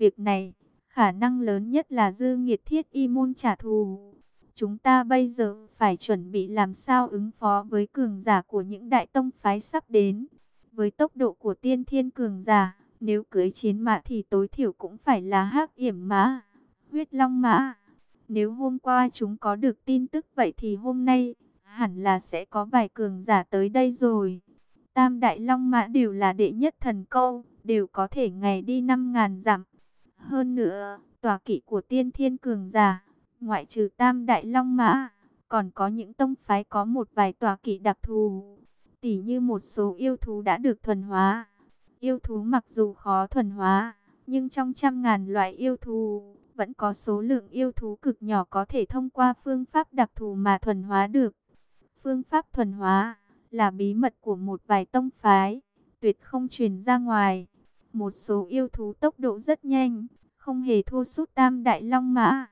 việc này, khả năng lớn nhất là Dư Nghiệt thiết y môn trả thù. Chúng ta bây giờ phải chuẩn bị làm sao ứng phó với cường giả của những đại tông phái sắp đến. Với tốc độ của tiên thiên cường giả, nếu cưới chiến mã thì tối thiểu cũng phải là Hắc Yểm mã, Huyết Long mã. Nếu hôm qua chúng có được tin tức vậy thì hôm nay hẳn là sẽ có vài cường giả tới đây rồi. Tam đại long mã đều là đệ nhất thần câu, đều có thể ngày đi 5.000 dặm. Hơn nữa, tọa kỵ của tiên thiên cường giả, ngoại trừ tam đại long mã, còn có những tông phái có một vài tọa kỵ đặc thù, tỉ như một số yêu thú đã được thuần hóa. Yêu thú mặc dù khó thuần hóa, nhưng trong trăm ngàn loại yêu thú, vẫn có số lượng yêu thú cực nhỏ có thể thông qua phương pháp đặc thù mà thuần hóa được. Phương pháp thuần hóa là bí mật của một vài tông phái, tuyệt không truyền ra ngoài. Một số yêu thú tốc độ rất nhanh, không hề thua sút tam đại long mã.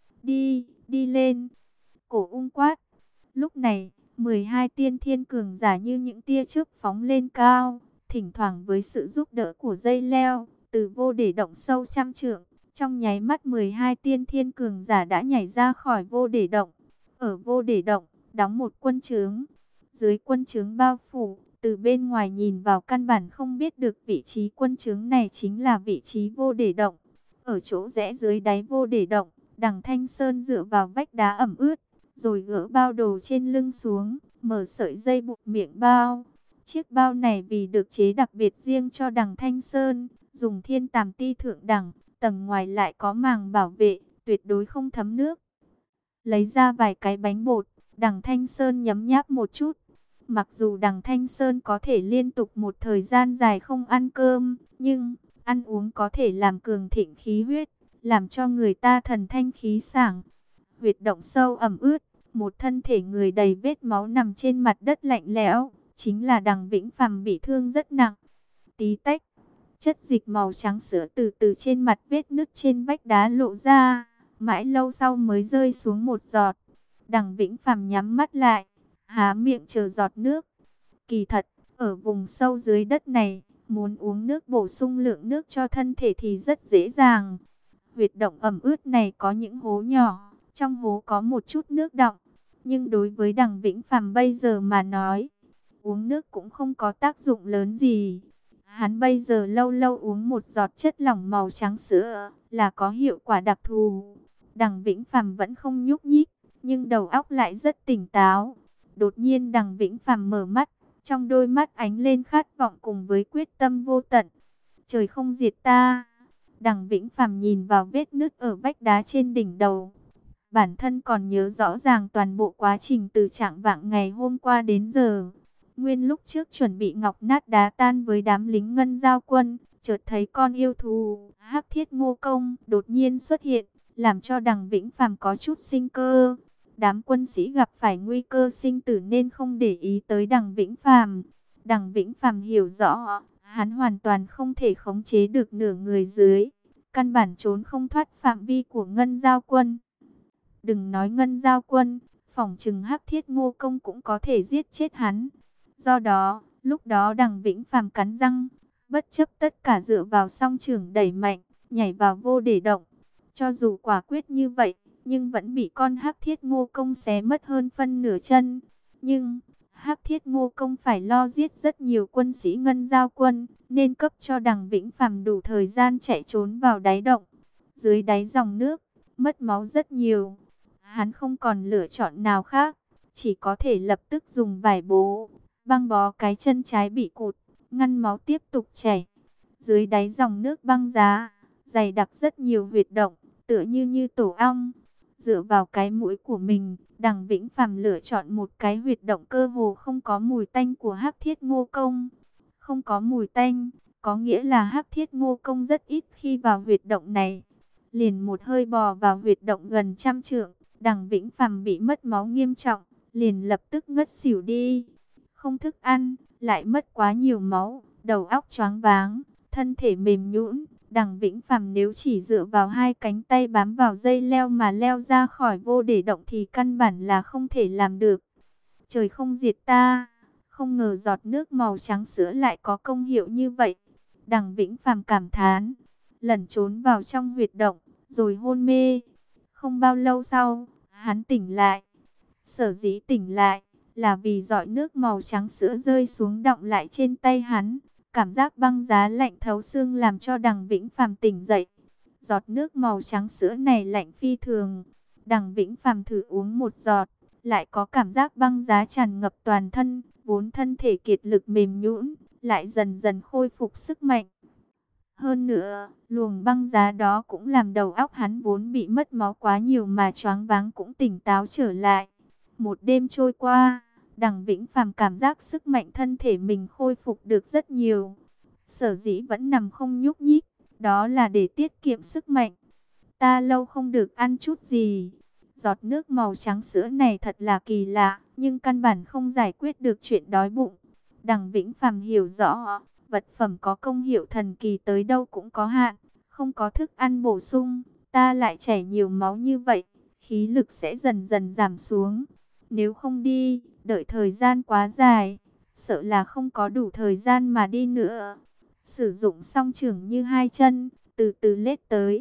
Đi, đi lên. Cổ ung quát. Lúc này, 12 tiên thiên cường giả như những tia chớp phóng lên cao, thỉnh thoảng với sự giúp đỡ của dây leo, từ vô để động sâu trăm trượng. Trong nháy mắt 12 tiên thiên cường giả đã nhảy ra khỏi vô để động. Ở vô để động, đóng một quân trướng. Dưới quân trướng bao phủ, từ bên ngoài nhìn vào căn bản không biết được vị trí quân trướng này chính là vị trí vô để động. Ở chỗ rẽ dưới đáy vô để động, Đằng Thanh Sơn dựa vào vách đá ẩm ướt, rồi gỡ bao đồ trên lưng xuống, mở sợi dây buộc miệng bao. Chiếc bao này vì được chế đặc biệt riêng cho Đằng Thanh Sơn, dùng thiên tàm ti thượng đẳng, tầng ngoài lại có màng bảo vệ, tuyệt đối không thấm nước. Lấy ra vài cái bánh bột, Đằng Thanh Sơn nhấm nháp một chút. Mặc dù Đằng Thanh Sơn có thể liên tục một thời gian dài không ăn cơm, nhưng ăn uống có thể làm cường thịnh khí huyết, làm cho người ta thần thanh khí sảng. Huyệt động sâu ẩm ướt, một thân thể người đầy vết máu nằm trên mặt đất lạnh lẽo, chính là Đằng Vĩnh Phàm bị thương rất nặng. Tí tách, chất dịch màu trắng sữa từ từ trên mặt vết nứt trên vách đá lộ ra, mãi lâu sau mới rơi xuống một giọt. Đằng Vĩnh Phàm nhắm mắt lại, há miệng chờ giọt nước. Kỳ thật, ở vùng sâu dưới đất này, muốn uống nước bổ sung lượng nước cho thân thể thì rất dễ dàng. Huyệt động ẩm ướt này có những hố nhỏ, trong hố có một chút nước đọng. Nhưng đối với Đằng Vĩnh Phàm bây giờ mà nói, uống nước cũng không có tác dụng lớn gì. Hắn bây giờ lâu lâu uống một giọt chất lỏng màu trắng sữa là có hiệu quả đặc thù. Đằng Vĩnh Phàm vẫn không nhúc nhích, nhưng đầu óc lại rất tỉnh táo. Đột nhiên Đằng Vĩnh Phàm mở mắt, trong đôi mắt ánh lên khát vọng cùng với quyết tâm vô tận. Trời không diệt ta. Đằng Vĩnh Phàm nhìn vào vết nứt ở vách đá trên đỉnh đầu. Bản thân còn nhớ rõ ràng toàn bộ quá trình từ trạng vạng ngày hôm qua đến giờ. Nguyên lúc trước chuẩn bị ngọc nát đá tan với đám lính Ngân Giao quân, chợt thấy con yêu thú Hắc Thiết Ngô Công đột nhiên xuất hiện, làm cho Đằng Vĩnh Phàm có chút sinh cơ. Đám quân sĩ gặp phải nguy cơ sinh tử nên không để ý tới Đằng Vĩnh Phàm. Đằng Vĩnh Phàm hiểu rõ, hắn hoàn toàn không thể khống chế được nửa người dưới, căn bản trốn không thoát phạm vi của Ngân Giao quân. Đừng nói Ngân Giao quân, phỏng chừng Hắc Thiết Ngô Công cũng có thể giết chết hắn. Do đó, lúc đó Đằng Vĩnh Phàm cắn răng, bất chấp tất cả dựa vào song chưởng đẩy mạnh, nhảy vào vô để động. Cho dù quả quyết như vậy, nhưng vẫn bị con Hắc Thiết Ngô Công xé mất hơn phân nửa chân. Nhưng Hắc Thiết Ngô Công phải lo giết rất nhiều quân sĩ Ngân Giao quân, nên cấp cho Đằng Vĩnh Phàm đủ thời gian chạy trốn vào đáy động. Dưới đáy dòng nước, mất máu rất nhiều. Hắn không còn lựa chọn nào khác, chỉ có thể lập tức dùng vải bố băng bó cái chân trái bị cụt, ngăn máu tiếp tục chảy. Dưới đáy dòng nước băng giá, dày đặc rất nhiều huyệt động, tựa như tổ ong. Dựa vào cái mũi của mình, Đằng Vĩnh Phàm lựa chọn một cái huyệt động cơ hồ không có mùi tanh của Hắc Thiết Ngô Công. Không có mùi tanh, có nghĩa là Hắc Thiết Ngô Công rất ít khi vào huyệt động này. Liền một hơi bò vào huyệt động gần trăm trượng, Đằng Vĩnh Phàm bị mất máu nghiêm trọng, liền lập tức ngất xỉu đi. Không thức ăn, lại mất quá nhiều máu, đầu óc choáng váng, thân thể mềm nhũn. Đằng Vĩnh Phàm nếu chỉ dựa vào hai cánh tay bám vào dây leo mà leo ra khỏi vô để động thì căn bản là không thể làm được. Trời không diệt ta, không ngờ giọt nước màu trắng sữa lại có công hiệu như vậy. Đằng Vĩnh Phàm cảm thán, lẩn trốn vào trong huyệt động, rồi hôn mê. Không bao lâu sau, hắn tỉnh lại. Sở dĩ tỉnh lại là vì giọt nước màu trắng sữa rơi xuống đọng lại trên tay hắn. Cảm giác băng giá lạnh thấu xương làm cho Đằng Vĩnh Phàm tỉnh dậy. Giọt nước màu trắng sữa này lạnh phi thường. Đằng Vĩnh Phàm thử uống một giọt, lại có cảm giác băng giá tràn ngập toàn thân, vốn thân thể kiệt lực mềm nhũn, lại dần dần khôi phục sức mạnh. Hơn nữa, luồng băng giá đó cũng làm đầu óc hắn vốn bị mất máu quá nhiều mà choáng váng cũng tỉnh táo trở lại. Một đêm trôi qua, Đằng Vĩnh Phàm cảm giác sức mạnh thân thể mình khôi phục được rất nhiều. Sở dĩ vẫn nằm không nhúc nhích, đó là để tiết kiệm sức mạnh. Ta lâu không được ăn chút gì. Giọt nước màu trắng sữa này thật là kỳ lạ, nhưng căn bản không giải quyết được chuyện đói bụng. Đằng Vĩnh Phàm hiểu rõ, vật phẩm có công hiệu thần kỳ tới đâu cũng có hạn, không có thức ăn bổ sung, ta lại chảy nhiều máu như vậy, khí lực sẽ dần dần giảm xuống. Nếu không đi, đợi thời gian quá dài, sợ là không có đủ thời gian mà đi nữa. Sử dụng song chưởng như hai chân, từ từ lết tới.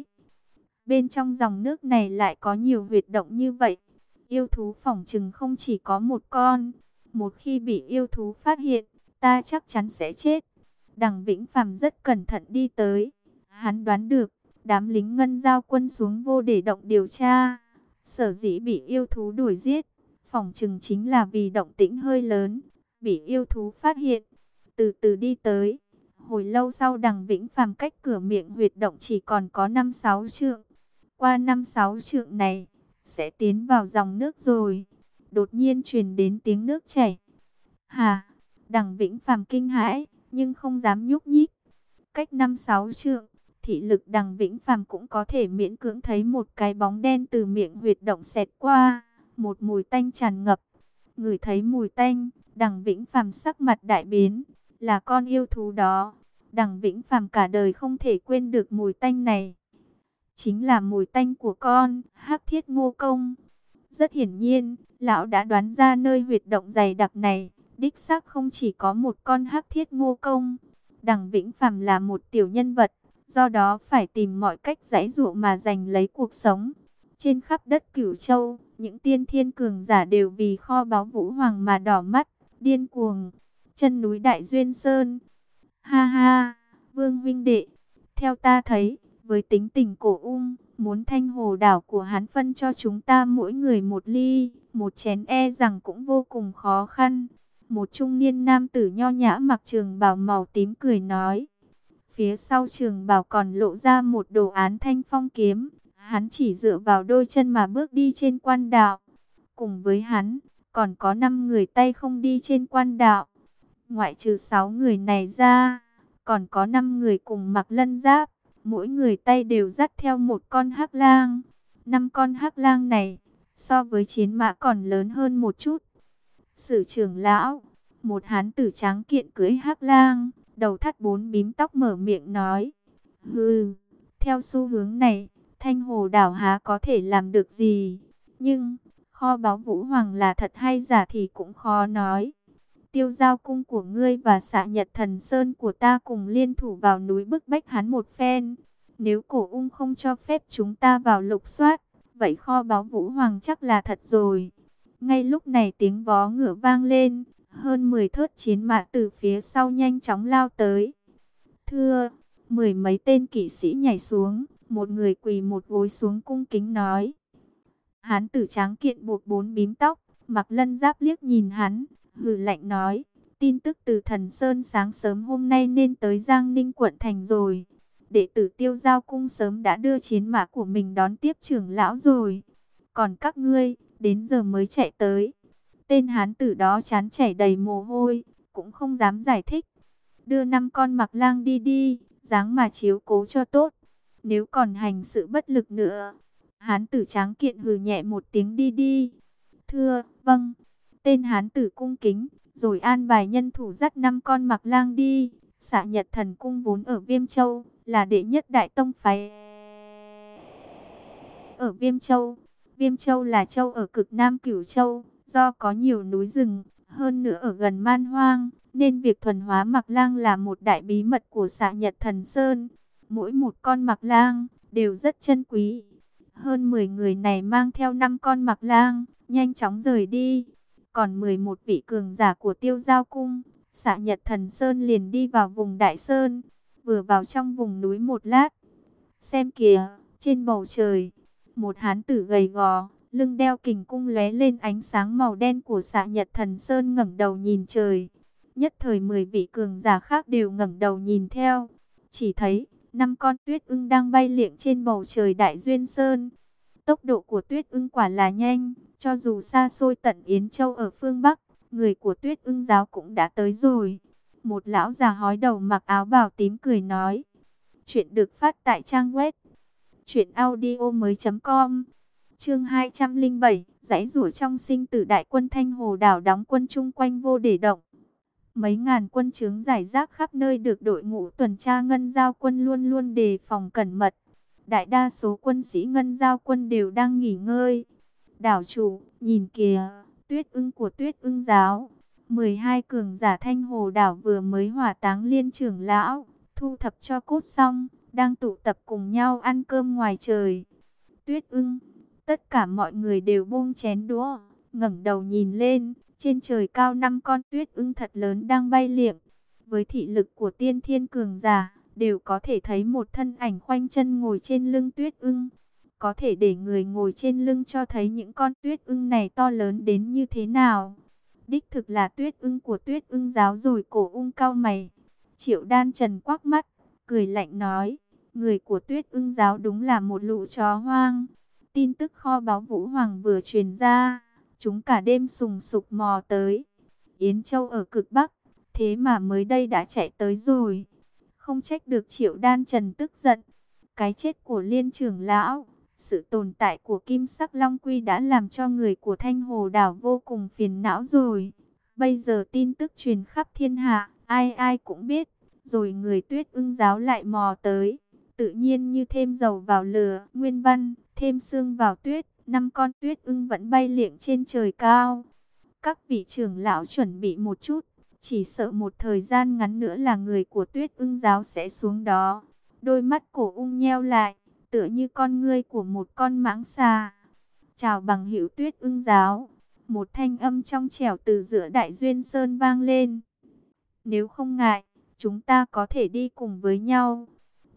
Bên trong dòng nước này lại có nhiều huyệt động như vậy. Yêu thú phỏng chừng không chỉ có một con. Một khi bị yêu thú phát hiện, ta chắc chắn sẽ chết. Đằng Vĩnh Phàm rất cẩn thận đi tới. Hắn đoán được, đám lính ngân giao quân xuống vô để động điều tra. Sở dĩ bị yêu thú đuổi giết, phỏng chừng chính là vì động tĩnh hơi lớn, bị yêu thú phát hiện. Từ từ đi tới. Hồi lâu sau Đằng Vĩnh Phàm cách cửa miệng huyệt động chỉ còn có 5-6 trượng. Qua 5-6 trượng này, sẽ tiến vào dòng nước rồi. Đột nhiên truyền đến tiếng nước chảy. Hà, Đằng Vĩnh Phàm kinh hãi, nhưng không dám nhúc nhích. Cách 5-6 trượng, thị lực Đằng Vĩnh Phàm cũng có thể miễn cưỡng thấy một cái bóng đen từ miệng huyệt động xẹt qua. Một mùi tanh tràn ngập. Ngửi thấy mùi tanh, Đằng Vĩnh Phàm sắc mặt đại biến. Là con yêu thú đó. Đằng Vĩnh Phàm cả đời không thể quên được mùi tanh này. Chính là mùi tanh của con Hắc Thiết Ngô Công. Rất hiển nhiên, lão đã đoán ra nơi huyệt động dày đặc này, đích xác không chỉ có một con Hắc Thiết Ngô Công. Đằng Vĩnh Phàm là một tiểu nhân vật, do đó phải tìm mọi cách giãy giụa mà giành lấy cuộc sống. Trên khắp đất Cửu Châu, những tiên thiên cường giả đều vì kho báu Vũ Hoàng mà đỏ mắt, điên cuồng. Chân núi Đại Duyên Sơn. Ha ha, Vương huynh đệ, theo ta thấy, với tính tình cổ muốn Thanh Hồ đảo của hắn phân cho chúng ta mỗi người một ly, một chén e rằng cũng vô cùng khó khăn. Một trung niên nam tử nho nhã mặc trường bào màu tím cười nói. Phía sau trường bào còn lộ ra một đồ án thanh phong kiếm. Hắn chỉ dựa vào đôi chân mà bước đi trên quan đạo. Cùng với hắn, còn có 5 người tay không đi trên quan đạo. Ngoại trừ 6 người này ra, còn có 5 người cùng mặc lân giáp. Mỗi người tay đều dắt theo một con hắc lang. 5 con hắc lang này, so với chiến mã còn lớn hơn một chút. Sử trưởng lão, một hán tử tráng kiện cưỡi hắc lang, đầu thắt 4 bím tóc mở miệng nói. Hừ, theo xu hướng này, Thanh Hồ đảo há có thể làm được gì. Nhưng, kho báu Vũ Hoàng là thật hay giả thì cũng khó nói. Tiêu Giao cung của ngươi và Xạ Nhật Thần Sơn của ta cùng liên thủ vào núi bức bách hắn một phen. Nếu Cổ Ung không cho phép chúng ta vào lục soát, vậy kho báu Vũ Hoàng chắc là thật rồi. Ngay lúc này tiếng vó ngựa vang lên, hơn 10 thớt chiến mã từ phía sau nhanh chóng lao tới. Thưa, 10 mấy tên kỵ sĩ nhảy xuống, một người quỳ một gối xuống cung kính nói. Hán tử tráng kiện buộc 4 bím tóc, mặc lân giáp liếc nhìn hắn, hừ lạnh nói, tin tức từ Thần Sơn sáng sớm hôm nay nên tới Giang Ninh quận thành rồi. Đệ tử Tiêu Giao cung sớm đã đưa chiến mã của mình đón tiếp trưởng lão rồi. Còn các ngươi, đến giờ mới chạy tới. Tên hán tử đó trán chảy đầy mồ hôi, cũng không dám giải thích. Đưa 5 con mặc lang đi đi, dáng mà chiếu cố cho tốt. Nếu còn hành sự bất lực nữa. Hán tử tráng kiện hừ nhẹ một tiếng đi đi. Thưa, vâng. Tên hán tử cung kính, rồi an bài nhân thủ dắt 5 con mặc lang đi. Xạ Nhật Thần Cung vốn ở Viêm Châu, là đệ nhất đại tông phái ở Viêm Châu. Viêm Châu là châu ở cực Nam Cửu Châu, do có nhiều núi rừng, hơn nữa ở gần man hoang, nên việc thuần hóa mặc lang là một đại bí mật của Xạ Nhật Thần Sơn. Mỗi một con mặc lang đều rất chân quý. Hơn 10 người này mang theo 5 con mặc lang, nhanh chóng rời đi. Còn 11 vị cường giả của Tiêu Giao Cung, Xạ Nhật Thần Sơn liền đi vào vùng Đại Sơn. Vừa vào trong vùng núi một lát, xem kìa, trên bầu trời, một hán tử gầy gò, lưng đeo kình cung lóe lên ánh sáng màu đen của Xạ Nhật Thần Sơn ngẩng đầu nhìn trời. Nhất thời 10 vị cường giả khác đều ngẩng đầu nhìn theo. Chỉ thấy 5 con tuyết ưng đang bay liệng trên bầu trời Đại Duyên Sơn. Tốc độ của tuyết ưng quả là nhanh, cho dù xa xôi tận Yến Châu ở phương Bắc, người của Tuyết Ưng giáo cũng đã tới rồi. Một lão già hói đầu mặc áo bào tím cười nói. Chuyện được phát tại trang web truyệnaudiomoi.com. Chương 207, giãy giụa trong sinh tử. Đại quân Thanh Hồ đảo đóng quân chung quanh Vô Để Động. Mấy ngàn quân trướng rải rác khắp nơi được đội ngũ tuần tra Ngân Giao quân luôn luôn đề phòng cẩn mật. Đại đa số quân sĩ Ngân Giao quân đều đang nghỉ ngơi. Đảo chủ, nhìn kìa, tuyết ưng của Tuyết Ưng giáo. 12 cường giả Thanh Hồ đảo vừa mới hỏa táng Liên trưởng lão, thu thập cho cốt xong, đang tụ tập cùng nhau ăn cơm ngoài trời. Tuyết Ưng, tất cả mọi người đều buông chén đũa, ngẩng đầu nhìn lên, trên trời cao 5 con tuyết ưng thật lớn đang bay liệng. Với thị lực của tiên thiên cường giả, đều có thể thấy một thân ảnh khoanh chân ngồi trên lưng tuyết ưng. Có thể để người ngồi trên lưng cho thấy những con tuyết ưng này to lớn đến như thế nào. Đích thực là tuyết ưng của Tuyết Ưng giáo rồi. Cổ Ung cau mày. Triệu Đan Trần quắc mắt, cười lạnh nói, người của Tuyết Ưng giáo đúng là một lũ chó hoang. Tin tức kho báu Vũ Hoàng vừa truyền ra, chúng cả đêm sùng sục mò tới. Yến Châu ở cực Bắc, thế mà mới đây đã chạy tới rồi. Không trách được Triệu Đan Trần tức giận. Cái chết của Liên trưởng lão, sự tồn tại của Kim Sắc Long Quy đã làm cho người của Thanh Hồ đảo vô cùng phiền não rồi. Bây giờ tin tức truyền khắp thiên hạ, ai ai cũng biết, rồi người Tuyết Ưng giáo lại mò tới. Tự nhiên như thêm dầu vào lửa. Nguyên văn, thêm sương vào tuyết, 5 con tuyết ưng vẫn bay liệng trên trời cao. Các vị trưởng lão chuẩn bị một chút, chỉ sợ một thời gian ngắn nữa là người của Tuyết Ưng giáo sẽ xuống đó. Đôi mắt Cổ Ung nheo lại, tựa như con ngươi của một con mãng xà. Chào bằng hữu Tuyết Ưng giáo. Một thanh âm trong trẻo từ giữa Đại Duyên Sơn vang lên. Nếu không ngại, chúng ta có thể đi cùng với nhau.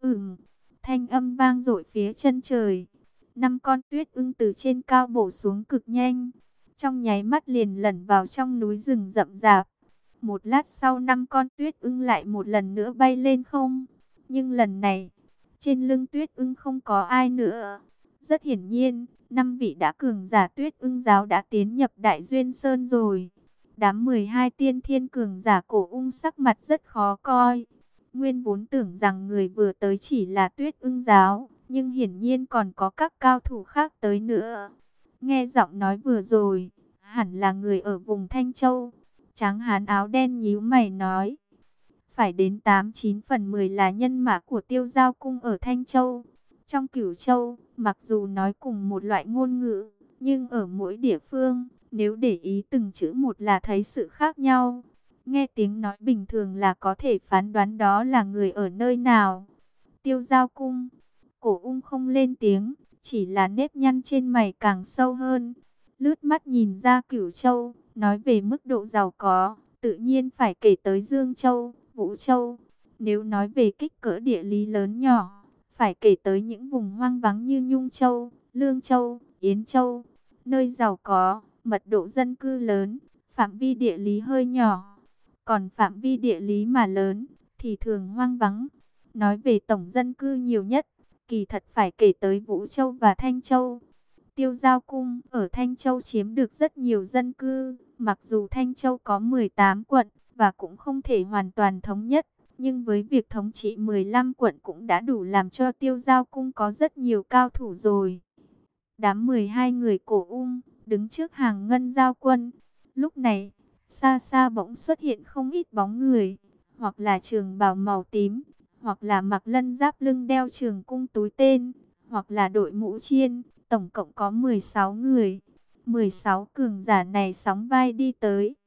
Thanh âm vang dội phía chân trời. 5 con tuyết ưng từ trên cao bổ xuống cực nhanh. Trong nháy mắt liền lẩn vào trong núi rừng rậm rạp. Một lát sau 5 con tuyết ưng lại một lần nữa bay lên không. Nhưng lần này, trên lưng tuyết ưng không có ai nữa. Rất hiển nhiên, 5 vị đã cường giả Tuyết Ưng giáo đã tiến nhập Đại Duyên Sơn rồi. Đám 12 tiên thiên cường giả Cổ Ung sắc mặt rất khó coi. Nguyên vốn tưởng rằng người vừa tới chỉ là Tuyết Ưng giáo, nhưng hiển nhiên còn có các cao thủ khác tới nữa. Nghe giọng nói vừa rồi, hẳn là người ở vùng Thanh Châu. Tráng hán áo đen nhíu mày nói. Phải đến 89 phần 10 là nhân mã của Tiêu Giao Cung ở Thanh Châu. Trong Cửu Châu, mặc dù nói cùng một loại ngôn ngữ, nhưng ở mỗi địa phương, nếu để ý từng chữ một là thấy sự khác nhau. Nghe tiếng nói bình thường là có thể phán đoán đó là người ở nơi nào. Tiêu Giao Cung. Cổ Ung không lên tiếng, chỉ là nếp nhăn trên mày càng sâu hơn. Lướt mắt nhìn ra Cửu Châu, nói về mức độ giàu có, tự nhiên phải kể tới Dương Châu, Vũ Châu. Nếu nói về kích cỡ địa lý lớn nhỏ, phải kể tới những vùng hoang vắng như Nhung Châu, Lương Châu, Yến Châu. Nơi giàu có, mật độ dân cư lớn, phạm vi địa lý hơi nhỏ. Còn phạm vi địa lý mà lớn, thì thường hoang vắng. Nói về tổng dân cư nhiều nhất, kỳ thật phải kể tới Vũ Châu và Thanh Châu. Tiêu Giao Cung ở Thanh Châu chiếm được rất nhiều dân cư. Mặc dù Thanh Châu có 18 quận, và cũng không thể hoàn toàn thống nhất. Nhưng với việc thống trị 15 quận cũng đã đủ làm cho Tiêu Giao Cung có rất nhiều cao thủ rồi. Đám 12 người Cổ Ung đứng trước hàng Ngân Giao quân. Lúc này, xa xa bỗng xuất hiện không ít bóng người, hoặc là trường bào màu tím, hoặc là mặc lân giáp lưng đeo trường cung túi tên, hoặc là đội mũ chiên, tổng cộng có 16 người. 16 cường giả này sóng vai đi tới.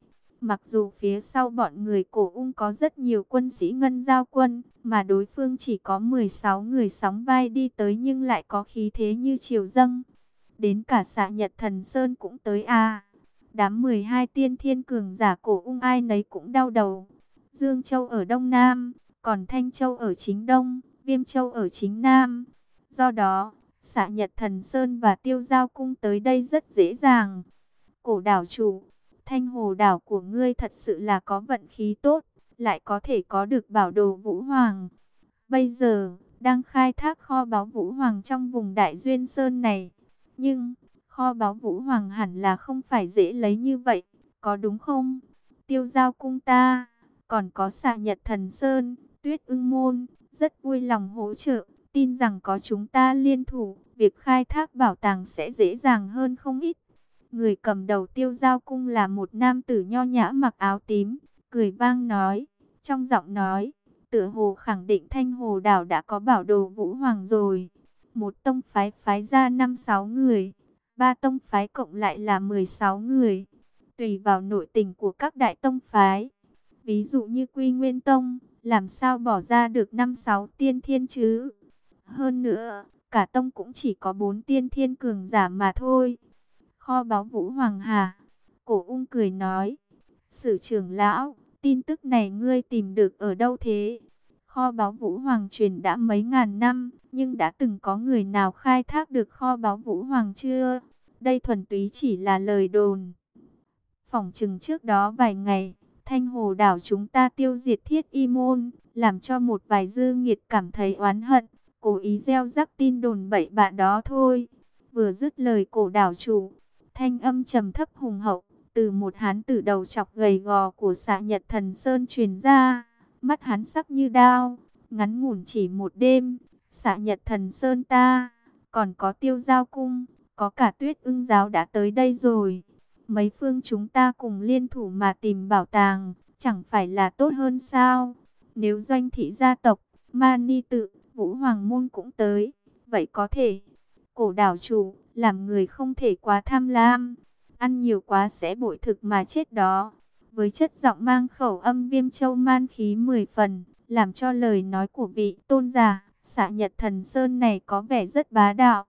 Mặc dù phía sau bọn người Cổ Ung có rất nhiều quân sĩ Ngân Giao quân, mà đối phương chỉ có 16 người sóng vai đi tới nhưng lại có khí thế như triều dâng. Đến cả Xạ Nhật Thần Sơn cũng tới à. Đám 12 tiên thiên cường giả Cổ Ung ai nấy cũng đau đầu. Dương Châu ở Đông Nam, còn Thanh Châu ở chính Đông, Viêm Châu ở chính Nam. Do đó, Xạ Nhật Thần Sơn và Tiêu Giao Cung tới đây rất dễ dàng. Cổ đảo chủ, Thanh Hồ đảo của ngươi thật sự là có vận khí tốt, lại có thể có được bảo đồ Vũ Hoàng. Bây giờ, đang khai thác kho báu Vũ Hoàng trong vùng Đại Duyên Sơn này. Nhưng, kho báu Vũ Hoàng hẳn là không phải dễ lấy như vậy, có đúng không? Tiêu Giao Cung ta, còn có Xạ Nhật Thần Sơn, Tuyết Ưng Môn, rất vui lòng hỗ trợ. Tin rằng có chúng ta liên thủ, việc khai thác bảo tàng sẽ dễ dàng hơn không ít. Người cầm đầu Tiêu Giao Cung là một nam tử nho nhã mặc áo tím, cười vang nói, trong giọng nói, tựa hồ khẳng định Thanh Hồ đảo đã có bảo đồ Vũ Hoàng rồi. Một tông phái phái ra 5-6 người, ba tông phái cộng lại là 16 người, tùy vào nội tình của các đại tông phái. Ví dụ như Quy Nguyên Tông, làm sao bỏ ra được 5-6 tiên thiên chứ? Hơn nữa, cả tông cũng chỉ có 4 tiên thiên cường giả mà thôi. Kho báu Vũ Hoàng hà? Cổ Ung cười nói, Sử trưởng lão, tin tức này ngươi tìm được ở đâu thế? Kho báu Vũ Hoàng truyền đã mấy ngàn năm, nhưng đã từng có người nào khai thác được kho báu Vũ Hoàng chưa? Đây thuần túy chỉ là lời đồn. Phỏng chừng trước đó vài ngày, Thanh Hồ đảo chúng ta tiêu diệt Thiết Y môn, làm cho một vài dư nghiệt cảm thấy oán hận, cố ý gieo rắc tin đồn bậy bạ đó thôi. Vừa dứt lời Cổ đảo chủ, thanh âm trầm thấp hùng hậu từ một hán tử đầu chọc gầy gò của Xạ Nhật Thần Sơn truyền ra. Mắt hắn sắc như đao, ngắn ngủn chỉ một đêm, Xạ Nhật Thần Sơn ta, còn có Tiêu Giao Cung, có cả Tuyết Ưng giáo đã tới đây rồi. Mấy phương chúng ta cùng liên thủ mà tìm bảo tàng, chẳng phải là tốt hơn sao? Nếu Doanh thị gia tộc, Mani tự, Vũ Hoàng môn cũng tới, vậy có thể. Cổ đảo chủ, làm người không thể quá tham lam, ăn nhiều quá sẽ bội thực mà chết đó. Với chất giọng mang khẩu âm Viêm Châu man khí 10 phần, làm cho lời nói của vị tôn giả Xạ Nhật Thần Sơn này có vẻ rất bá đạo.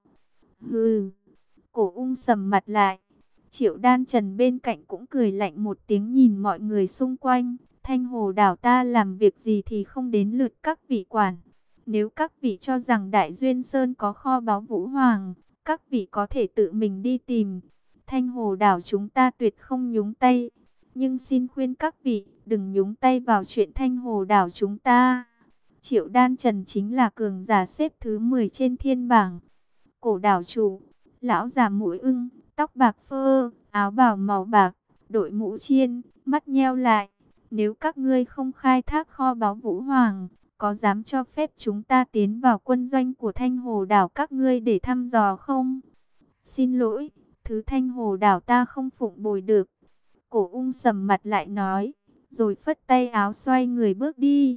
Hừ. Cổ Ung sầm mặt lại. Triệu Đan Trần bên cạnh cũng cười lạnh một tiếng nhìn mọi người xung quanh. Thanh Hồ đảo ta làm việc gì thì không đến lượt các vị quản. Nếu các vị cho rằng Đại Duyên Sơn có kho báu Vũ Hoàng, các vị có thể tự mình đi tìm. Thanh Hồ đảo chúng ta tuyệt không nhúng tay. Nhưng xin khuyên các vị đừng nhúng tay vào chuyện Thanh Hồ đảo chúng ta. Triệu Đan Trần chính là cường giả xếp thứ 10 trên thiên bảng. Cổ đảo chủ, lão già mũi ưng, tóc bạc phơ, áo bào màu bạc, đội mũ chiên, mắt nheo lại. Nếu các ngươi không khai thác kho báu Vũ Hoàng, có dám cho phép chúng ta tiến vào quân doanh của Thanh Hồ đảo các ngươi để thăm dò không? Xin lỗi, thứ Thanh Hồ đảo ta không phụng bồi được. Cổ Ung sầm mặt lại nói, rồi phất tay áo xoay người bước đi.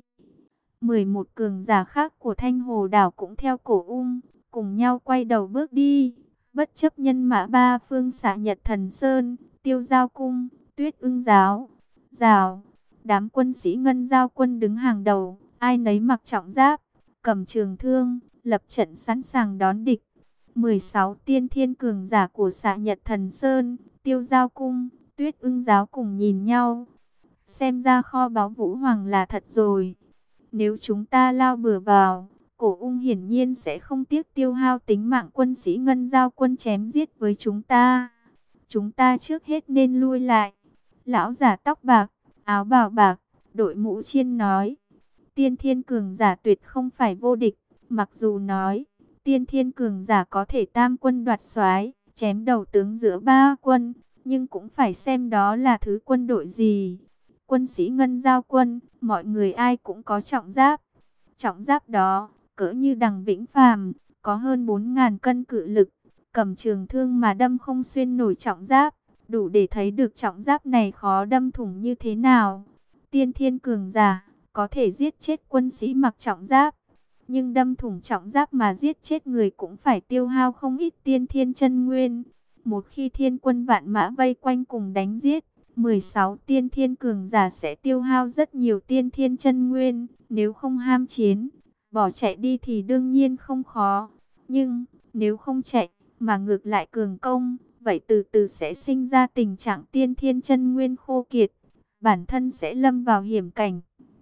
11 cường giả khác của Thanh Hồ đảo cũng theo Cổ Ung, cùng nhau quay đầu bước đi. Bất chấp nhân mã ba phương Xạ Nhật Thần Sơn, Tiêu Giao Cung, Tuyết Ưng giáo, rào. Đám quân sĩ Ngân Giao quân đứng hàng đầu, ai nấy mặc trọng giáp, cầm trường thương, lập trận sẵn sàng đón địch. 16 tiên thiên cường giả của Xạ Nhật Thần Sơn, Tiêu Giao Cung, Tuyết Ưng giáo cùng nhìn nhau. Xem ra kho báu Vũ Hoàng là thật rồi. Nếu chúng ta lao bừa vào, Cổ Ung hiển nhiên sẽ không tiếc tiêu hao tính mạng quân sĩ Ngân Giao quân chém giết với chúng ta. Chúng ta trước hết nên lui lại. Lão giả tóc bạc, áo bào bạc, đội mũ chiên nói. Tiên thiên cường giả tuyệt không phải vô địch. Mặc dù nói, tiên thiên cường giả có thể tam quân đoạt soái, chém đầu tướng giữa ba quân, nhưng cũng phải xem đó là thứ quân đội gì. Quân sĩ Ngân Giao quân, mọi người ai cũng có trọng giáp. Trọng giáp đó, cỡ như đằng Vĩnh Phàm, có hơn 4.000 cân cự lực, cầm trường thương mà đâm không xuyên nổi trọng giáp, đủ để thấy được trọng giáp này khó đâm thủng như thế nào. Tiên thiên cường giả, có thể giết chết quân sĩ mặc trọng giáp, nhưng đâm thủng trọng giáp mà giết chết người cũng phải tiêu hao không ít tiên thiên chân nguyên. Một khi thiên quân vạn mã vây quanh cùng đánh giết, 16 tiên thiên cường giả sẽ tiêu hao rất nhiều tiên thiên chân nguyên, nếu không ham chiến, bỏ chạy đi thì đương nhiên không khó. Nhưng, nếu không chạy, mà ngược lại cường công, vậy từ từ sẽ sinh ra tình trạng tiên thiên chân nguyên khô kiệt, bản thân sẽ lâm vào hiểm cảnh.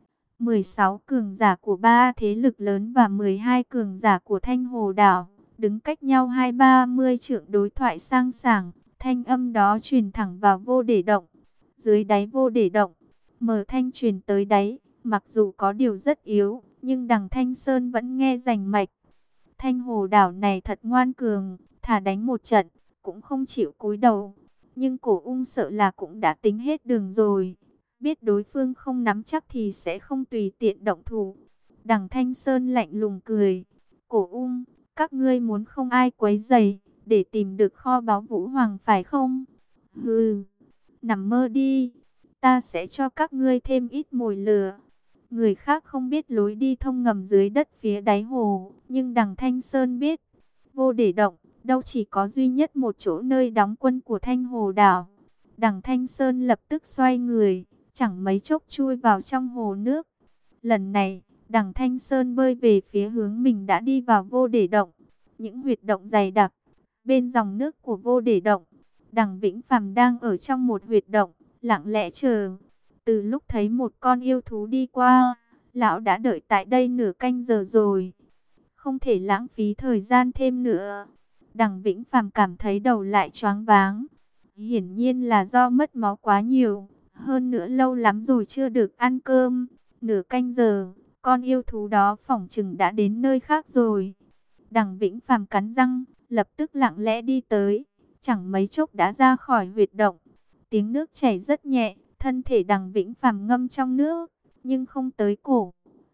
16 cường giả của ba thế lực lớn và 12 cường giả của Thanh Hồ Đảo, đứng cách nhau 20-30 trượng đối thoại sang sảng, thanh âm đó truyền thẳng vào vô để động. Dưới đáy vô để động, mở thanh truyền tới đáy, mặc dù có điều rất yếu, nhưng đằng Thanh Sơn vẫn nghe rành mạch. Thanh Hồ Đảo này thật ngoan cường, thà đánh một trận, cũng không chịu cúi đầu. Nhưng Cổ Ung sợ là cũng đã tính hết đường rồi, biết đối phương không nắm chắc thì sẽ không tùy tiện động thủ. Đằng Thanh Sơn lạnh lùng cười, Cổ Ung, các ngươi muốn không ai quấy rầy, để tìm được kho báu Vũ Hoàng phải không? Hừ, nằm mơ đi, ta sẽ cho các ngươi thêm ít mồi lửa. Người khác không biết lối đi thông ngầm dưới đất phía đáy hồ, nhưng đằng Thanh Sơn biết. Vô để động, đâu chỉ có duy nhất một chỗ nơi đóng quân của Thanh Hồ Đảo. Đằng Thanh Sơn lập tức xoay người, chẳng mấy chốc chui vào trong hồ nước. Lần này, đằng Thanh Sơn bơi về phía hướng mình đã đi vào vô để động. Những huyệt động dày đặc, bên dòng nước của vô để động, đằng Vĩnh Phàm đang ở trong một huyệt động, lặng lẽ chờ. Từ lúc thấy một con yêu thú đi qua, lão đã đợi tại đây nửa canh giờ rồi. Không thể lãng phí thời gian thêm nữa. Đằng Vĩnh Phàm cảm thấy đầu lại choáng váng. Hiển nhiên là do mất máu quá nhiều. Hơn nữa lâu lắm rồi chưa được ăn cơm. Nửa canh giờ, con yêu thú đó phỏng chừng đã đến nơi khác rồi. Đằng Vĩnh Phàm cắn răng, lập tức lặng lẽ đi tới. Chẳng mấy chốc đã ra khỏi huyệt động. Tiếng nước chảy rất nhẹ, thân thể đằng Vĩnh Phàm ngâm trong nước, nhưng không tới cổ.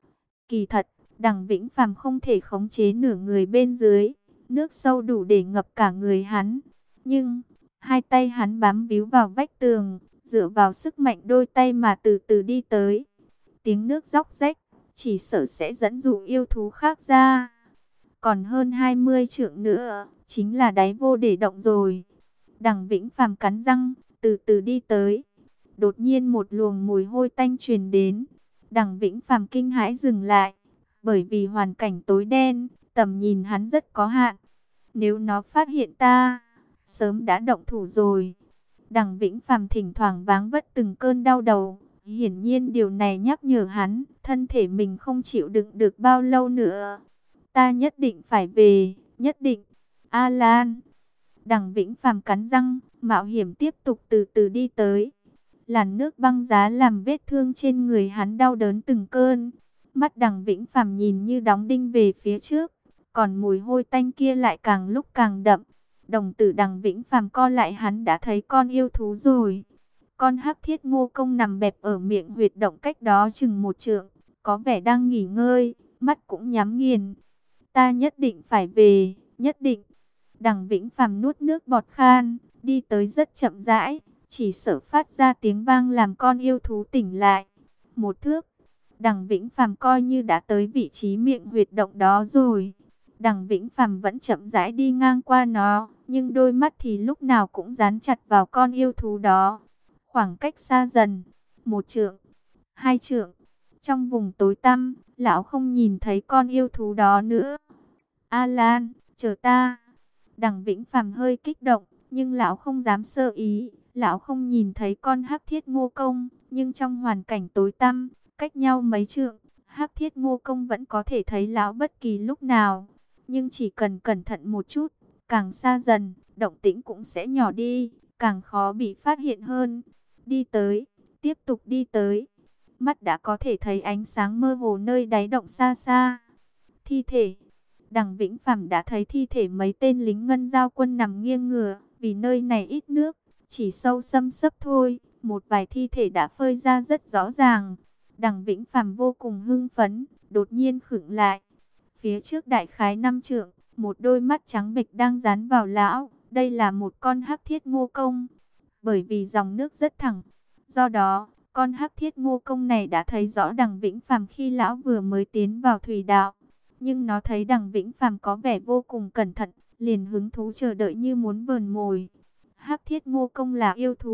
Kỳ thật, đằng Vĩnh Phàm không thể khống chế nửa người bên dưới, nước sâu đủ để ngập cả người hắn. Nhưng, hai tay hắn bám víu vào vách tường, dựa vào sức mạnh đôi tay mà từ từ đi tới. Tiếng nước róc rách, chỉ sợ sẽ dẫn dụ yêu thú khác ra. Còn hơn 20 trượng nữa, chính là đáy vô để động rồi. Đằng Vĩnh Phàm cắn răng, từ từ đi tới. Đột nhiên một luồng mùi hôi tanh truyền đến. Đằng Vĩnh Phàm kinh hãi dừng lại. Bởi vì hoàn cảnh tối đen, tầm nhìn hắn rất có hạn. Nếu nó phát hiện ta, sớm đã động thủ rồi. Đằng Vĩnh Phàm thỉnh thoảng váng vất từng cơn đau đầu. Hiển nhiên điều này nhắc nhở hắn, thân thể mình không chịu đựng được bao lâu nữa. Ta nhất định phải về, nhất định. A Lan. Đằng Vĩnh Phàm cắn răng, mạo hiểm tiếp tục từ từ đi tới. Làn nước băng giá làm vết thương trên người hắn đau đớn từng cơn. Mắt đằng Vĩnh Phàm nhìn như đóng đinh về phía trước, còn mùi hôi tanh kia lại càng lúc càng đậm. Đồng tử đằng Vĩnh Phàm co lại, hắn đã thấy con yêu thú rồi. Con hắc thiết ngô công nằm bẹp ở miệng huyệt động cách đó chừng 1 trượng, có vẻ đang nghỉ ngơi, mắt cũng nhắm nghiền. Ta nhất định phải về, nhất định. Đằng Vĩnh Phàm nuốt nước bọt khan, đi tới rất chậm rãi, chỉ sợ phát ra tiếng vang làm con yêu thú tỉnh lại. 1 thước, đằng Vĩnh Phàm coi như đã tới vị trí miệng huyệt động đó rồi. Đằng Vĩnh Phàm vẫn chậm rãi đi ngang qua nó, nhưng đôi mắt thì lúc nào cũng dán chặt vào con yêu thú đó. Khoảng cách xa dần, 1 trượng, 2 trượng. Trong vùng tối tăm, lão không nhìn thấy con yêu thú đó nữa. A Lan, chờ ta. Đằng Vĩnh Phàm hơi kích động, nhưng lão không dám sơ ý. Lão không nhìn thấy con hắc thiết ngô công, nhưng trong hoàn cảnh tối tăm, cách nhau mấy trượng, hắc thiết ngô công vẫn có thể thấy lão bất kỳ lúc nào. Nhưng chỉ cần cẩn thận một chút, càng xa dần, động tĩnh cũng sẽ nhỏ đi, càng khó bị phát hiện hơn. Đi tới, tiếp tục đi tới. Mắt đã có thể thấy ánh sáng mơ hồ nơi đáy động xa xa. Thi thể. Đằng Vĩnh Phàm đã thấy thi thể mấy tên lính ngân giao quân nằm nghiêng ngửa, vì nơi này ít nước, chỉ sâu xâm xấp thôi. Một vài thi thể đã phơi ra rất rõ ràng. Đằng Vĩnh Phàm vô cùng hưng phấn, đột nhiên khựng lại. Phía trước đại khái 5 trượng, một đôi mắt trắng bệch đang dán vào lão. Đây là một con hắc thiết ngô công. Bởi vì dòng nước rất thẳng, do đó con hắc thiết ngô công này đã thấy rõ đằng Vĩnh Phàm khi lão vừa mới tiến vào thủy đạo. Nhưng nó thấy đằng Vĩnh Phàm có vẻ vô cùng cẩn thận, liền hứng thú chờ đợi như muốn vờn mồi. Hắc thiết ngô công là yêu thú,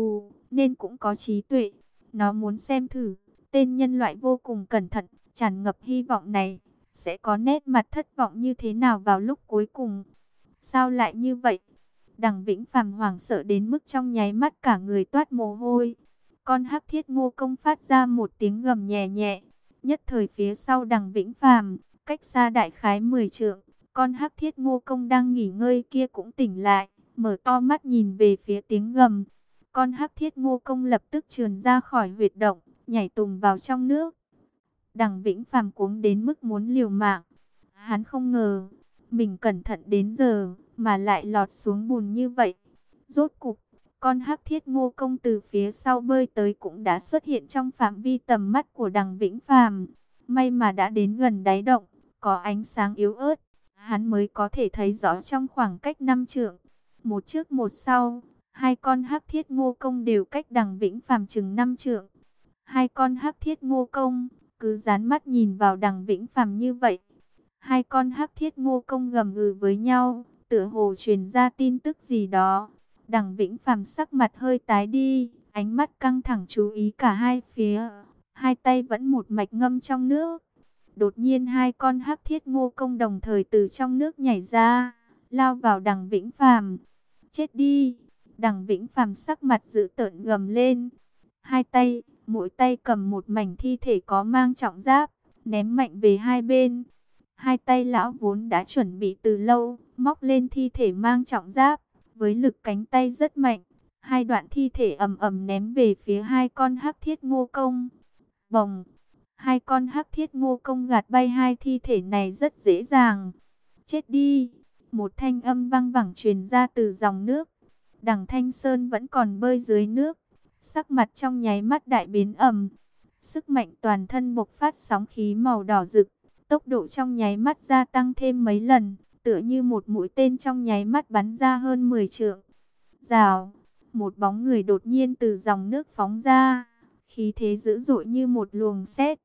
nên cũng có trí tuệ. Nó muốn xem thử, tên nhân loại vô cùng cẩn thận, tràn ngập hy vọng này, sẽ có nét mặt thất vọng như thế nào vào lúc cuối cùng. Sao lại như vậy? Đằng Vĩnh Phàm hoảng sợ đến mức trong nháy mắt cả người toát mồ hôi. Con hắc thiết ngô công phát ra một tiếng gầm nhẹ nhẹ. Nhất thời phía sau đằng Vĩnh Phàm, cách xa đại khái 10 trượng, con hắc thiết ngô công đang nghỉ ngơi kia cũng tỉnh lại, mở to mắt nhìn về phía tiếng gầm. Con hắc thiết ngô công lập tức trườn ra khỏi huyệt động, nhảy tùng vào trong nước. Đằng Vĩnh Phàm cuống đến mức muốn liều mạng. Hắn không ngờ, mình cẩn thận đến giờ, mà lại lọt xuống bùn như vậy. Rốt cục, con hắc thiết ngô công từ phía sau bơi tới cũng đã xuất hiện trong phạm vi tầm mắt của đằng Vĩnh Phàm. May mà đã đến gần đáy động, có ánh sáng yếu ớt, hắn mới có thể thấy rõ trong khoảng cách 5 trượng. Một trước một sau, hai con hắc thiết ngô công đều cách đằng Vĩnh Phàm chừng 5 trượng. Hai con hắc thiết ngô công cứ dán mắt nhìn vào đằng Vĩnh Phàm như vậy. Hai con hắc thiết ngô công gầm gừ với nhau, tựa hồ truyền ra tin tức gì đó. Đằng Vĩnh Phàm sắc mặt hơi tái đi, ánh mắt căng thẳng chú ý cả hai phía, hai tay vẫn một mạch ngâm trong nước. Đột nhiên hai con hắc thiết ngô công đồng thời từ trong nước nhảy ra, lao vào đằng Vĩnh Phàm. Chết đi! Đằng Vĩnh Phàm sắc mặt dữ tợn gầm lên. Hai tay, mỗi tay cầm một mảnh thi thể có mang trọng giáp, ném mạnh về hai bên. Hai tay lão vốn đã chuẩn bị từ lâu, móc lên thi thể mang trọng giáp, với lực cánh tay rất mạnh. Hai đoạn thi thể ầm ầm ném về phía hai con hắc thiết ngô công. Bồng! Hai con hắc thiết ngô công gạt bay hai thi thể này rất dễ dàng. Chết đi! Một thanh âm vang vẳng truyền ra từ dòng nước. Đằng Thanh Sơn vẫn còn bơi dưới nước, sắc mặt trong nháy mắt đại biến ầm. Sức mạnh toàn thân bộc phát sóng khí màu đỏ rực, tốc độ trong nháy mắt gia tăng thêm mấy lần, tựa như một mũi tên trong nháy mắt bắn ra hơn 10 trượng. Rào, một bóng người đột nhiên từ dòng nước phóng ra, khí thế dữ dội như một luồng sét.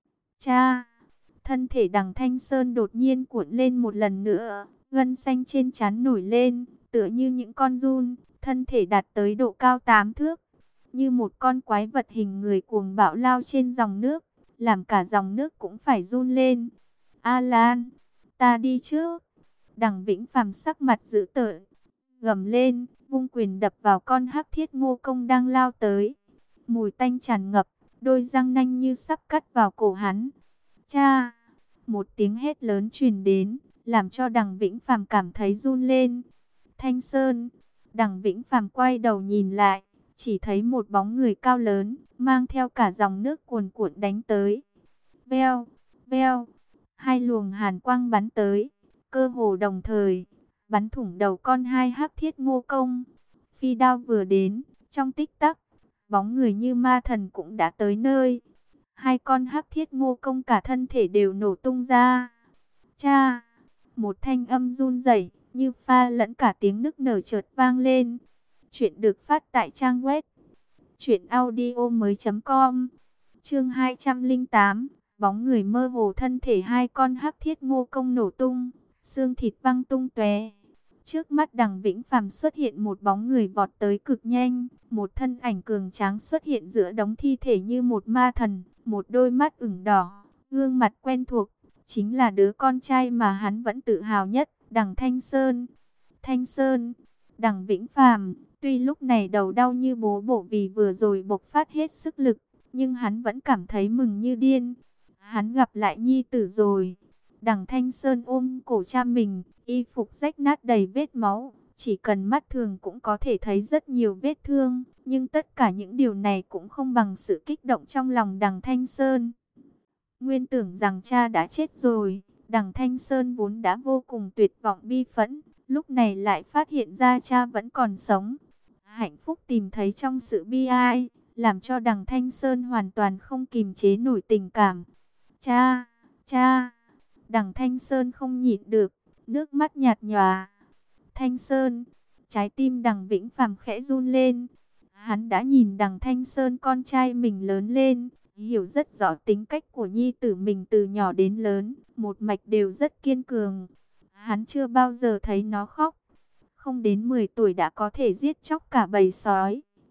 Cha! Thân thể đằng Thanh Sơn đột nhiên cuộn lên một lần nữa, gân xanh trên trán nổi lên, tựa như những con giun, thân thể đạt tới độ cao 8 thước. Như một con quái vật hình người cuồng bạo lao trên dòng nước, làm cả dòng nước cũng phải run lên. A Lan, ta đi trước. Đằng Vĩnh Phàm sắc mặt dữ tợn, gầm lên, vung quyền đập vào con hắc thiết ngô công đang lao tới. Mùi tanh tràn ngập, đôi răng nanh như sắp cắt vào cổ hắn. Cha! Một tiếng hét lớn truyền đến, làm cho đằng Vĩnh Phàm cảm thấy run lên. Thanh Sơn! Đằng Vĩnh Phàm quay đầu nhìn lại, chỉ thấy một bóng người cao lớn, mang theo cả dòng nước cuồn cuộn đánh tới. Veo! Veo! Hai luồng hàn quang bắn tới, cơ hồ đồng thời, bắn thủng đầu con hai hắc thiết ngô công. Phi đao vừa đến, trong tích tắc, bóng người như ma thần cũng đã tới nơi. Hai con hắc thiết ngô công cả thân thể đều nổ tung ra. Cha! Một thanh âm run rẩy như pha lẫn cả tiếng nức nở chợt vang lên. Chuyện được phát tại trang web truyệnaudiomoi.com. Chương 208, bóng người mơ hồ, thân thể hai con hắc thiết ngô công nổ tung, xương thịt văng tung tóe. Trước mắt đằng Vĩnh Phàm xuất hiện một bóng người vọt tới cực nhanh, một thân ảnh cường tráng xuất hiện giữa đống thi thể như một ma thần, một đôi mắt ửng đỏ, gương mặt quen thuộc, chính là đứa con trai mà hắn vẫn tự hào nhất, đằng Thanh Sơn. Thanh Sơn, đằng Vĩnh Phàm, tuy lúc này đầu đau như bố bổ vì vừa rồi bộc phát hết sức lực, nhưng hắn vẫn cảm thấy mừng như điên. Hắn gặp lại nhi tử rồi. Đằng Thanh Sơn ôm cổ cha mình, y phục rách nát đầy vết máu, chỉ cần mắt thường cũng có thể thấy rất nhiều vết thương, nhưng tất cả những điều này cũng không bằng sự kích động trong lòng đằng Thanh Sơn. Nguyên tưởng rằng cha đã chết rồi, đằng Thanh Sơn vốn đã vô cùng tuyệt vọng bi phẫn, lúc này lại phát hiện ra cha vẫn còn sống. Hạnh phúc tìm thấy trong sự bi ai, làm cho đằng Thanh Sơn hoàn toàn không kìm chế nổi tình cảm. Cha, cha, đằng Thanh Sơn không nhịn được, nước mắt nhạt nhòa. Thanh Sơn, trái tim đằng Vĩnh Phàm khẽ run lên. Hắn đã nhìn đằng Thanh Sơn con trai mình lớn lên, hiểu rất rõ tính cách của nhi tử mình từ nhỏ đến lớn, một mạch đều rất kiên cường. Hắn chưa bao giờ thấy nó khóc. Không đến 10 tuổi đã có thể giết chóc cả bầy sói.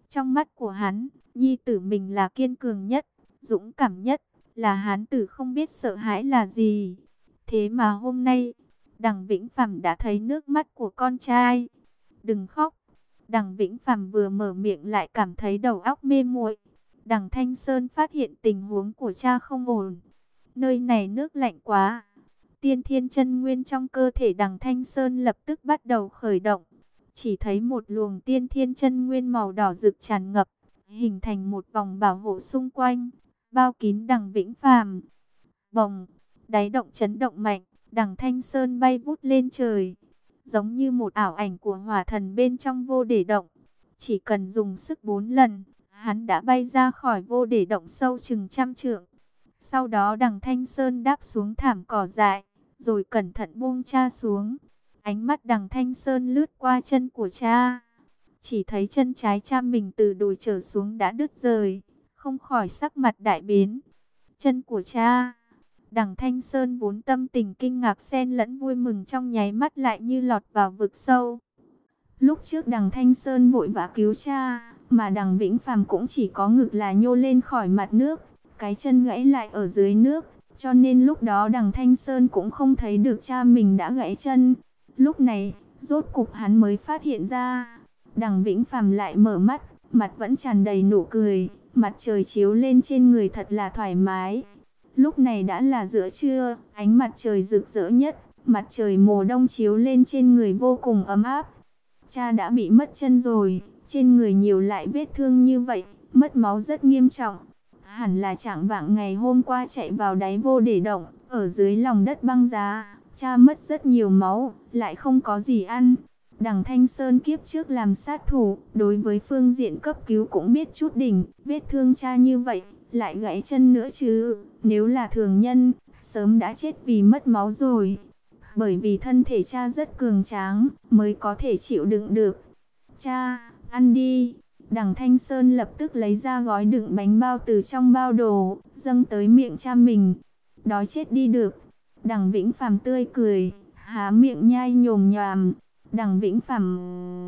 Trong mắt của hắn, nhi tử mình là kiên cường nhất, dũng cảm nhất, là hán tử không biết sợ hãi là gì. Thế mà hôm nay, Đằng Vĩnh Phàm đã thấy nước mắt của con trai. Đừng khóc. Đằng Vĩnh Phàm vừa mở miệng lại cảm thấy đầu óc mê muội. Đằng Thanh Sơn phát hiện tình huống của cha không ổn. Nơi này nước lạnh quá. Tiên thiên chân nguyên trong cơ thể Đằng Thanh Sơn lập tức bắt đầu khởi động. Chỉ thấy một luồng tiên thiên chân nguyên màu đỏ rực tràn ngập, hình thành một vòng bảo hộ xung quanh, bao kín Đằng Vĩnh Phàm. Bồng, đáy động chấn động mạnh, Đằng Thanh Sơn bay vút lên trời, giống như một ảo ảnh của hỏa thần bên trong vô để động. Chỉ cần dùng sức 4 lần, hắn đã bay ra khỏi vô để động sâu chừng 100 trượng. Sau đó Đằng Thanh Sơn đáp xuống thảm cỏ dại, rồi cẩn thận buông cha xuống. Ánh mắt Đằng Thanh Sơn lướt qua chân của cha. Chỉ thấy chân trái cha mình từ đùi trở xuống đã đứt rời, không khỏi sắc mặt đại biến. Chân của cha. Đằng Thanh Sơn vốn tâm tình kinh ngạc xen lẫn vui mừng trong nháy mắt lại như lọt vào vực sâu. Lúc trước Đằng Thanh Sơn vội vã cứu cha, mà Đằng Vĩnh Phàm cũng chỉ có ngực là nhô lên khỏi mặt nước, cái chân gãy lại ở dưới nước, cho nên lúc đó Đằng Thanh Sơn cũng không thấy được cha mình đã gãy chân. Lúc này, rốt cục hắn mới phát hiện ra. Đằng Vĩnh Phàm lại mở mắt, mặt vẫn tràn đầy nụ cười, mặt trời chiếu lên trên người thật là thoải mái. Lúc này đã là giữa trưa, ánh mặt trời rực rỡ nhất, mặt trời mùa đông chiếu lên trên người vô cùng ấm áp. Cha đã bị mất chân rồi, trên người nhiều lại vết thương như vậy, mất máu rất nghiêm trọng. Hẳn là trạng vạng ngày hôm qua chạy vào đáy vô để động, ở dưới lòng đất băng giá. Cha mất rất nhiều máu, lại không có gì ăn. Đằng Thanh Sơn kiếp trước làm sát thủ, đối với phương diện cấp cứu cũng biết chút đỉnh. Vết thương cha như vậy, lại gãy chân nữa chứ. Nếu là thường nhân, sớm đã chết vì mất máu rồi. Bởi vì thân thể cha rất cường tráng, mới có thể chịu đựng được. Cha, ăn đi. Đằng Thanh Sơn lập tức lấy ra gói đựng bánh bao từ trong bao đồ, dâng tới miệng cha mình. Đói chết đi được. Đằng Vĩnh Phàm tươi cười, há miệng nhai nhồm nhòm. Đằng Vĩnh Phàm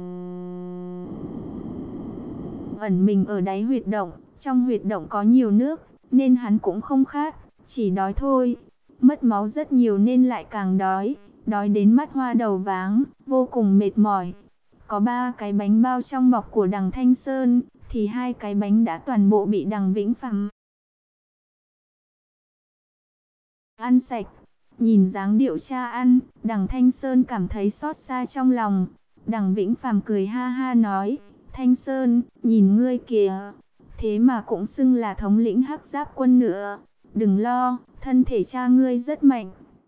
ẩn mình ở đáy huyệt động, trong huyệt động có nhiều nước, nên hắn cũng không khát, chỉ đói thôi. Mất máu rất nhiều nên lại càng đói, đói đến mắt hoa đầu váng, vô cùng mệt mỏi. Có 3 cái bánh bao trong bọc của Đằng Thanh Sơn, thì 2 cái bánh đã toàn bộ bị Đằng Vĩnh Phàm ăn sạch. Nhìn dáng điệu cha ăn, Đằng Thanh Sơn cảm thấy xót xa trong lòng. Đằng Vĩnh Phàm cười ha ha nói, Thanh Sơn, nhìn ngươi kìa, thế mà cũng xưng là thống lĩnh Hắc Giáp quân nữa. Đừng lo, thân thể cha ngươi rất mạnh,